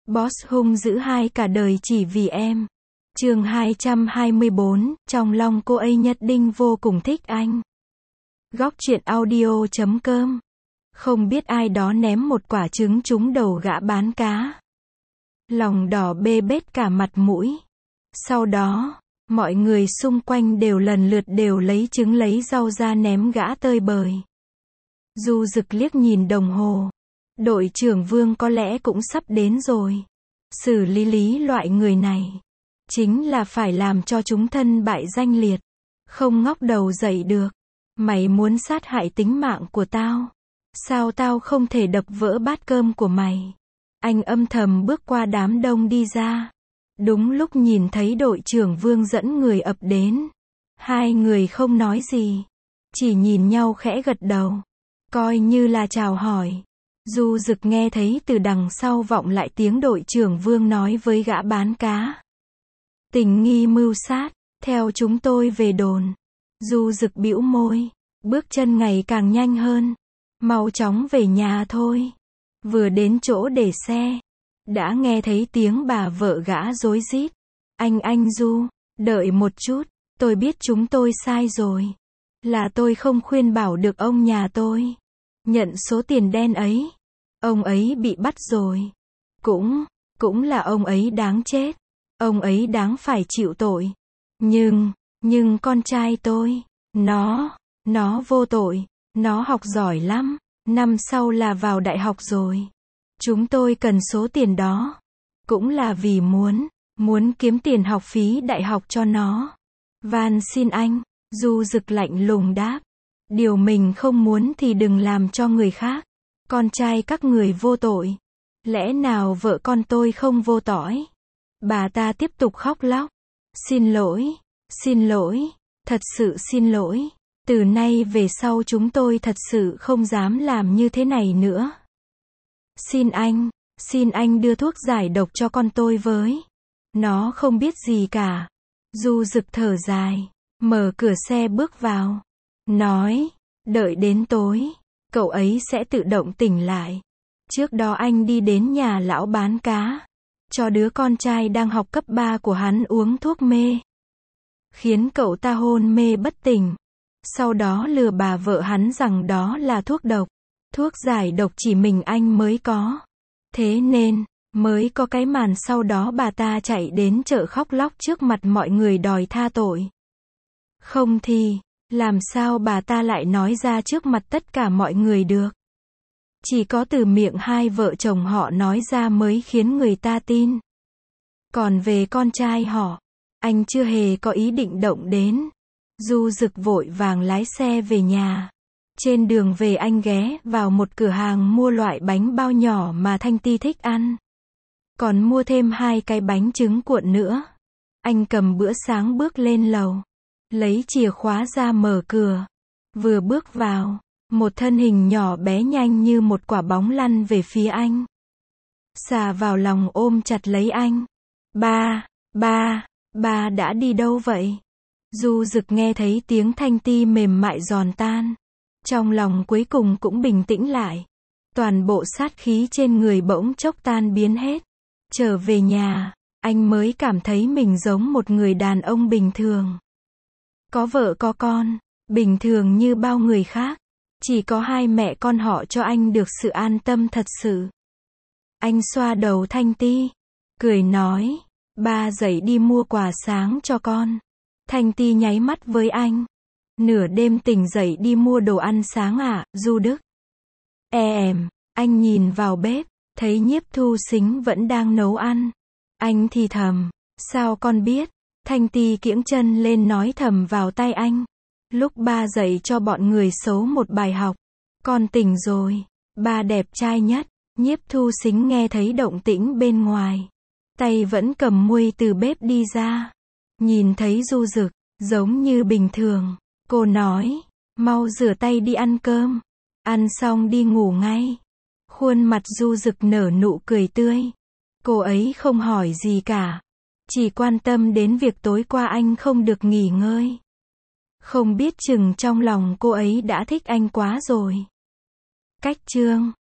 Boss hung dữ hai cả đời chỉ vì em. Chương 224, trong lòng cô ấy nhất định vô cùng thích anh. Góc truyện audio.com. Không biết ai đó ném một quả trứng trúng đầu gã bán cá. Lòng đỏ bê bết cả mặt mũi. Sau đó, mọi người xung quanh đều lần lượt đều lấy trứng lấy rau ra ném gã tơi bời. Du Dực liếc nhìn đồng hồ. Đội trưởng Vương có lẽ cũng sắp đến rồi. Xử lý loại người này chính là phải làm cho chúng thân bại danh liệt, không ngóc đầu dậy được. Mày muốn sát hại tính mạng của tao, sao tao không thể đập vỡ bát cơm của mày? Anh âm thầm bước qua đám đông đi ra. Đúng lúc nhìn thấy đội trưởng Vương dẫn người ập đến. Hai người không nói gì, chỉ nhìn nhau khẽ gật đầu, coi như là chào hỏi. Du Dực nghe thấy từ đằng sau vọng lại tiếng đội trưởng Vương nói với gã bán cá. Tình nghi mưu sát, theo chúng tôi về đồn. Du Dực bĩu môi, bước chân ngày càng nhanh hơn. Mau chóng về nhà thôi. Vừa đến chỗ để xe, đã nghe thấy tiếng bà vợ gã rối rít. Anh Du, đợi một chút, tôi biết chúng tôi sai rồi. Là tôi không khuyên bảo được ông nhà tôi nhận số tiền đen ấy. Ông ấy bị bắt rồi. Cũng là ông ấy đáng chết. Ông ấy đáng phải chịu tội. Nhưng con trai tôi, nó vô tội. Nó học giỏi lắm. Năm sau là vào đại học rồi. Chúng tôi cần số tiền đó. Cũng là vì muốn kiếm tiền học phí đại học cho nó. Van xin anh, Du Dực lạnh lùng đáp. Điều mình không muốn thì đừng làm cho người khác. Con trai các người vô tội. Lẽ nào vợ con tôi không vô tội? Bà ta tiếp tục khóc lóc. Xin lỗi, thật sự xin lỗi. Từ nay về sau chúng tôi thật sự không dám làm như thế này nữa. Xin anh đưa thuốc giải độc cho con tôi với. Nó không biết gì cả. Du Dực thở dài, mở cửa xe bước vào. Nói, đợi đến tối, cậu ấy sẽ tự động tỉnh lại. Trước đó anh đi đến nhà lão bán cá, cho đứa con trai đang học cấp 3 của hắn uống thuốc mê, khiến cậu ta hôn mê bất tỉnh. Sau đó lừa bà vợ hắn rằng đó là thuốc độc. Thuốc giải độc chỉ mình anh mới có. Thế nên, mới có cái màn sau đó bà ta chạy đến chợ khóc lóc trước mặt mọi người đòi tha tội. Không thì, làm sao bà ta lại nói ra trước mặt tất cả mọi người được? Chỉ có từ miệng hai vợ chồng họ nói ra mới khiến người ta tin. Còn về con trai họ, anh chưa hề có ý định động đến. Du Dực vội vàng lái xe về nhà. Trên đường về anh ghé vào một cửa hàng mua loại bánh bao nhỏ mà Thanh Ti thích ăn. Còn mua thêm 2 cái bánh trứng cuộn nữa. Anh cầm bữa sáng bước lên lầu. Lấy chìa khóa ra mở cửa. Vừa bước vào, một thân hình nhỏ bé nhanh như một quả bóng lăn về phía anh. Xà vào lòng ôm chặt lấy anh. Ba đã đi đâu vậy? Du Dực nghe thấy tiếng Thanh Ti mềm mại giòn tan. Trong lòng cuối cùng cũng bình tĩnh lại. Toàn bộ sát khí trên người bỗng chốc tan biến hết. Trở về nhà, anh mới cảm thấy mình giống một người đàn ông bình thường. Có vợ có con, bình thường như bao người khác. Chỉ có hai mẹ con họ cho anh được sự an tâm thật sự. Anh xoa đầu Thanh Ti, cười nói, ba dậy đi mua quà sáng cho con. Thanh Ti nháy mắt với anh. Nửa đêm tỉnh dậy đi mua đồ ăn sáng à, Du Đức? Anh nhìn vào bếp, thấy Nhiếp Thu Sính vẫn đang nấu ăn. Anh thì thầm, sao con biết? Thanh Ti kiễng chân lên nói thầm vào tai anh. Lúc ba dạy cho bọn người xấu một bài học. Con tỉnh rồi, ba đẹp trai nhất. Nhiếp Thu Sính nghe thấy động tĩnh bên ngoài. Tay vẫn cầm muôi từ bếp đi ra. Nhìn thấy Du Dực, giống như bình thường. Cô nói, mau rửa tay đi ăn cơm. Ăn xong đi ngủ ngay. Khuôn mặt Du Dực nở nụ cười tươi. Cô ấy không hỏi gì cả. Chỉ quan tâm đến việc tối qua anh không được nghỉ ngơi. Không biết chừng trong lòng cô ấy đã thích anh quá rồi. Cách chương